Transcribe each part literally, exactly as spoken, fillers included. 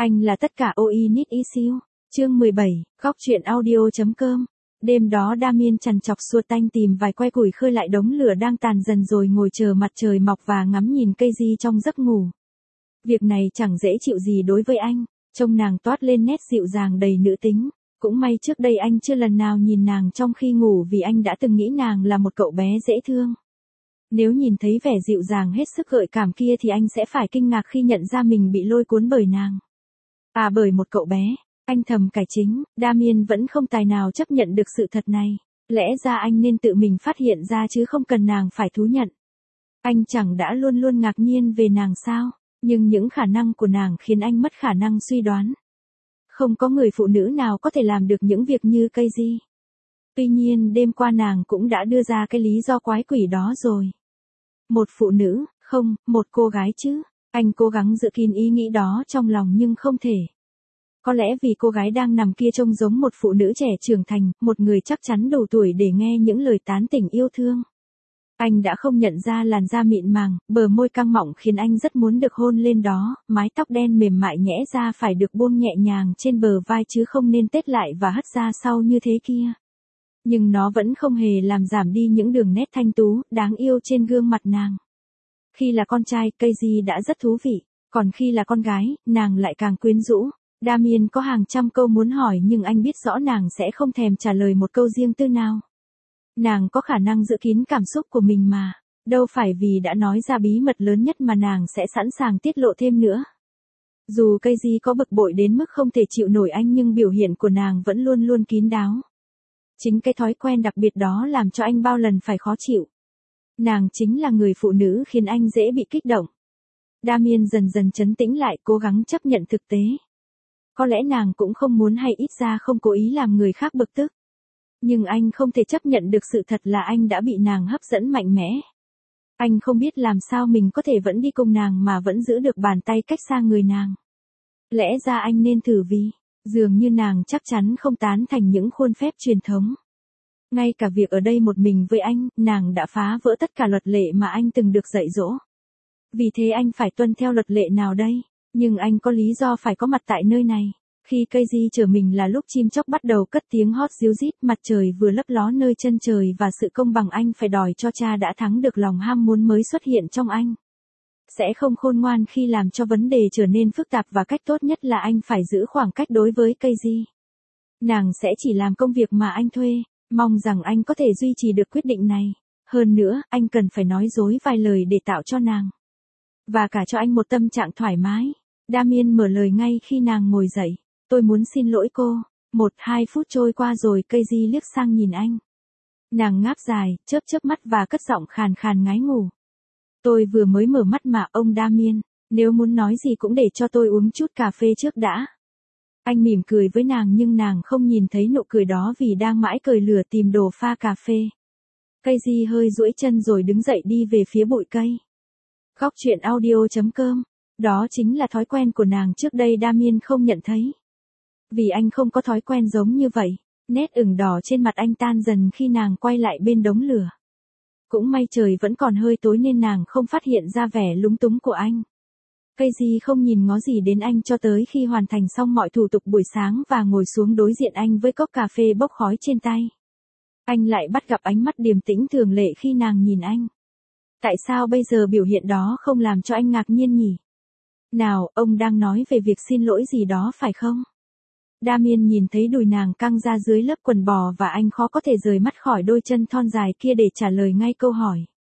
Anh là tất cả ôi need issue. Chương mười bảy, góc truyện audio.com. Đêm đó Damien trằn trọc xua tanh tìm vài que củi khơi lại đống lửa đang tàn dần rồi ngồi chờ mặt trời mọc và ngắm nhìn cây di trong giấc ngủ. Việc này chẳng dễ chịu gì đối với anh, trông nàng toát lên nét dịu dàng đầy nữ tính. Cũng may trước đây anh chưa lần nào nhìn nàng trong khi ngủ vì anh đã từng nghĩ nàng là một cậu bé dễ thương. Nếu nhìn thấy vẻ dịu dàng hết sức gợi cảm kia thì anh sẽ phải kinh ngạc khi nhận ra mình bị lôi cuốn bởi nàng. À bởi một cậu bé, anh thầm cải chính, Damien vẫn không tài nào chấp nhận được sự thật này. Lẽ ra anh nên tự mình phát hiện ra chứ không cần nàng phải thú nhận. Anh chẳng đã luôn luôn ngạc nhiên về nàng sao, nhưng những khả năng của nàng khiến anh mất khả năng suy đoán. Không có người phụ nữ nào có thể làm được những việc như cây di. Tuy nhiên đêm qua nàng cũng đã đưa ra cái lý do quái quỷ đó rồi. Một phụ nữ, không, một cô gái chứ. Anh cố gắng giữ kín ý nghĩ đó trong lòng nhưng không thể. Có lẽ vì cô gái đang nằm kia trông giống một phụ nữ trẻ trưởng thành, một người chắc chắn đủ tuổi để nghe những lời tán tỉnh yêu thương. Anh đã không nhận ra làn da mịn màng, bờ môi căng mọng khiến anh rất muốn được hôn lên đó, mái tóc đen mềm mại nhẽ ra phải được buông nhẹ nhàng trên bờ vai chứ không nên tết lại và hất ra sau như thế kia. Nhưng nó vẫn không hề làm giảm đi những đường nét thanh tú, đáng yêu trên gương mặt nàng. Khi là con trai, Casey đã rất thú vị, còn khi là con gái, nàng lại càng quyến rũ. Damien có hàng trăm câu muốn hỏi nhưng anh biết rõ nàng sẽ không thèm trả lời một câu riêng tư nào. Nàng có khả năng giữ kín cảm xúc của mình mà, đâu phải vì đã nói ra bí mật lớn nhất mà nàng sẽ sẵn sàng tiết lộ thêm nữa. Dù Casey có bực bội đến mức không thể chịu nổi anh nhưng biểu hiện của nàng vẫn luôn luôn kín đáo. Chính cái thói quen đặc biệt đó làm cho anh bao lần phải khó chịu. Nàng chính là người phụ nữ khiến anh dễ bị kích động. Damien dần dần trấn tĩnh lại, cố gắng chấp nhận thực tế. Có lẽ nàng cũng không muốn hay ít ra không cố ý làm người khác bực tức. Nhưng anh không thể chấp nhận được sự thật là anh đã bị nàng hấp dẫn mạnh mẽ. Anh không biết làm sao mình có thể vẫn đi cùng nàng mà vẫn giữ được bàn tay cách xa người nàng. Lẽ ra anh nên thử vì, dường như nàng chắc chắn không tán thành những khuôn phép truyền thống. Ngay cả việc ở đây một mình với anh, nàng đã phá vỡ tất cả luật lệ mà anh từng được dạy dỗ. Vì thế anh phải tuân theo luật lệ nào đây? Nhưng anh có lý do phải có mặt tại nơi này. Khi Casey chở mình là lúc chim chóc bắt đầu cất tiếng hót ríu rít, mặt trời vừa lấp ló nơi chân trời và sự công bằng anh phải đòi cho cha đã thắng được lòng ham muốn mới xuất hiện trong anh. Sẽ không khôn ngoan khi làm cho vấn đề trở nên phức tạp và cách tốt nhất là anh phải giữ khoảng cách đối với Casey. Nàng sẽ chỉ làm công việc mà anh thuê, mong rằng anh có thể duy trì được quyết định này. Hơn nữa, anh cần phải nói dối vài lời để tạo cho nàng. Và cả cho anh một tâm trạng thoải mái. Damien mở lời ngay khi nàng ngồi dậy. Tôi muốn xin lỗi cô. Một hai phút trôi qua rồi Casey liếc sang nhìn anh. Nàng ngáp dài, chớp chớp mắt và cất giọng khàn khàn ngái ngủ. Tôi vừa mới mở mắt mà ông Damien, nếu muốn nói gì cũng để cho tôi uống chút cà phê trước đã. Anh mỉm cười với nàng nhưng nàng không nhìn thấy nụ cười đó vì đang mãi cười lửa tìm đồ pha cà phê. Casey hơi duỗi chân rồi đứng dậy đi về phía bụi cây. Góc truyện audio.com. Đó chính là thói quen của nàng trước đây Damien không nhận thấy. Vì anh không có thói quen giống như vậy, nét ửng đỏ trên mặt anh tan dần khi nàng quay lại bên đống lửa. Cũng may trời vẫn còn hơi tối nên nàng không phát hiện ra vẻ lúng túng của anh. Casey không nhìn ngó gì đến anh cho tới khi hoàn thành xong mọi thủ tục buổi sáng và ngồi xuống đối diện anh với cốc cà phê bốc khói trên tay. Anh lại bắt gặp ánh mắt điềm tĩnh thường lệ khi nàng nhìn anh. Tại sao bây giờ biểu hiện đó không làm cho anh ngạc nhiên nhỉ? Nào, ông đang nói về việc xin lỗi gì đó phải không? Damien nhìn thấy đùi nàng căng ra dưới lớp quần bò và anh khó có thể rời mắt khỏi đôi chân thon dài kia để trả lời ngay câu hỏi.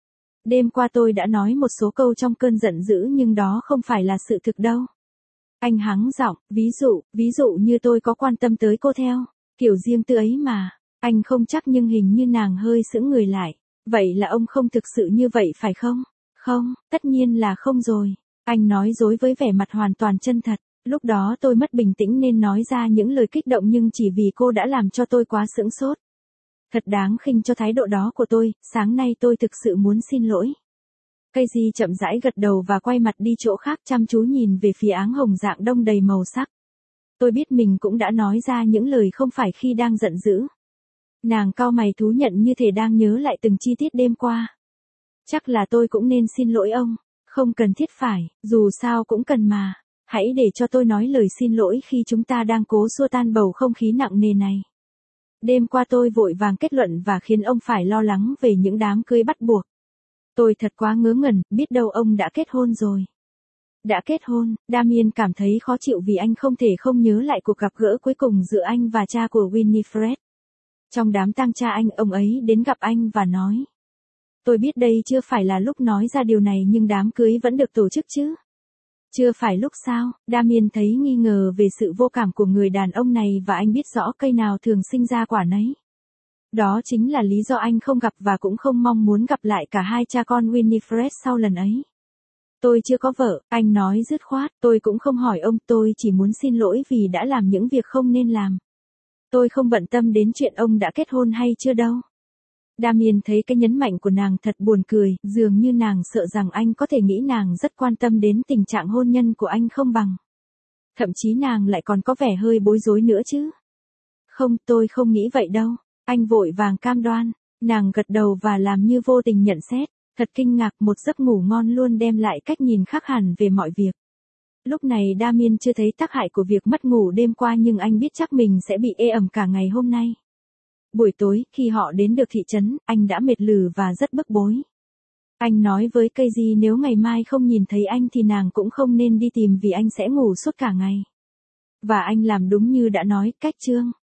Đêm qua tôi đã nói một số câu trong cơn giận dữ nhưng đó không phải là sự thực đâu. Anh hắng giọng, ví dụ, ví dụ như tôi có quan tâm tới cô theo kiểu riêng tư ấy mà. Anh không chắc nhưng hình như nàng hơi sững người lại. Vậy là ông không thực sự như vậy phải không? Không, tất nhiên là không rồi. Anh nói dối với vẻ mặt hoàn toàn chân thật. Lúc đó tôi mất bình tĩnh nên nói ra những lời kích động nhưng chỉ vì cô đã làm cho tôi quá sững sốt. Thật đáng khinh cho thái độ đó của tôi, sáng nay tôi thực sự muốn xin lỗi. Casey chậm rãi gật đầu và quay mặt đi chỗ khác chăm chú nhìn về phía áng hồng dạng đông đầy màu sắc. Tôi biết mình cũng đã nói ra những lời không phải khi đang giận dữ. Nàng cau mày thú nhận như thể đang nhớ lại từng chi tiết đêm qua. Chắc là tôi cũng nên xin lỗi ông. Không cần thiết phải, dù sao cũng cần mà. hãy để cho tôi nói lời xin lỗi khi chúng ta đang cố xua tan bầu không khí nặng nề này. Đêm qua tôi vội vàng kết luận và khiến ông phải lo lắng về những đám cưới bắt buộc. Tôi thật quá ngớ ngẩn, biết đâu ông đã kết hôn rồi. Đã kết hôn, Damien cảm thấy khó chịu vì anh không thể không nhớ lại cuộc gặp gỡ cuối cùng giữa anh và cha của Winifred. Trong đám tang cha anh, ông ấy đến gặp anh và nói. Tôi biết đây chưa phải là lúc nói ra điều này nhưng đám cưới vẫn được tổ chức chứ. Chưa phải lúc sao? Damien thấy nghi ngờ về sự vô cảm của người đàn ông này và anh biết rõ cây nào thường sinh ra quả nấy. Đó chính là lý do anh không gặp và cũng không mong muốn gặp lại cả hai cha con Winifred sau lần ấy. Tôi chưa có vợ, anh nói dứt khoát, tôi cũng không hỏi ông, tôi chỉ muốn xin lỗi vì đã làm những việc không nên làm. Tôi không bận tâm đến chuyện ông đã kết hôn hay chưa đâu. Damien thấy cái nhấn mạnh của nàng thật buồn cười, dường như nàng sợ rằng anh có thể nghĩ nàng rất quan tâm đến tình trạng hôn nhân của anh không bằng. Thậm chí nàng lại còn có vẻ hơi bối rối nữa chứ. Không, tôi không nghĩ vậy đâu. Anh vội vàng cam đoan. Nàng gật đầu và làm như vô tình nhận xét. Thật kinh ngạc, một giấc ngủ ngon luôn đem lại cách nhìn khác hẳn về mọi việc. Lúc này Damien chưa thấy tác hại của việc mất ngủ đêm qua nhưng anh biết chắc mình sẽ bị ê ẩm cả ngày hôm nay. Buổi tối, khi họ đến được thị trấn, anh đã mệt lử và rất bức bối. Anh nói với Casey nếu ngày mai không nhìn thấy anh thì nàng cũng không nên đi tìm vì anh sẽ ngủ suốt cả ngày. Và anh làm đúng như đã nói, cách chương.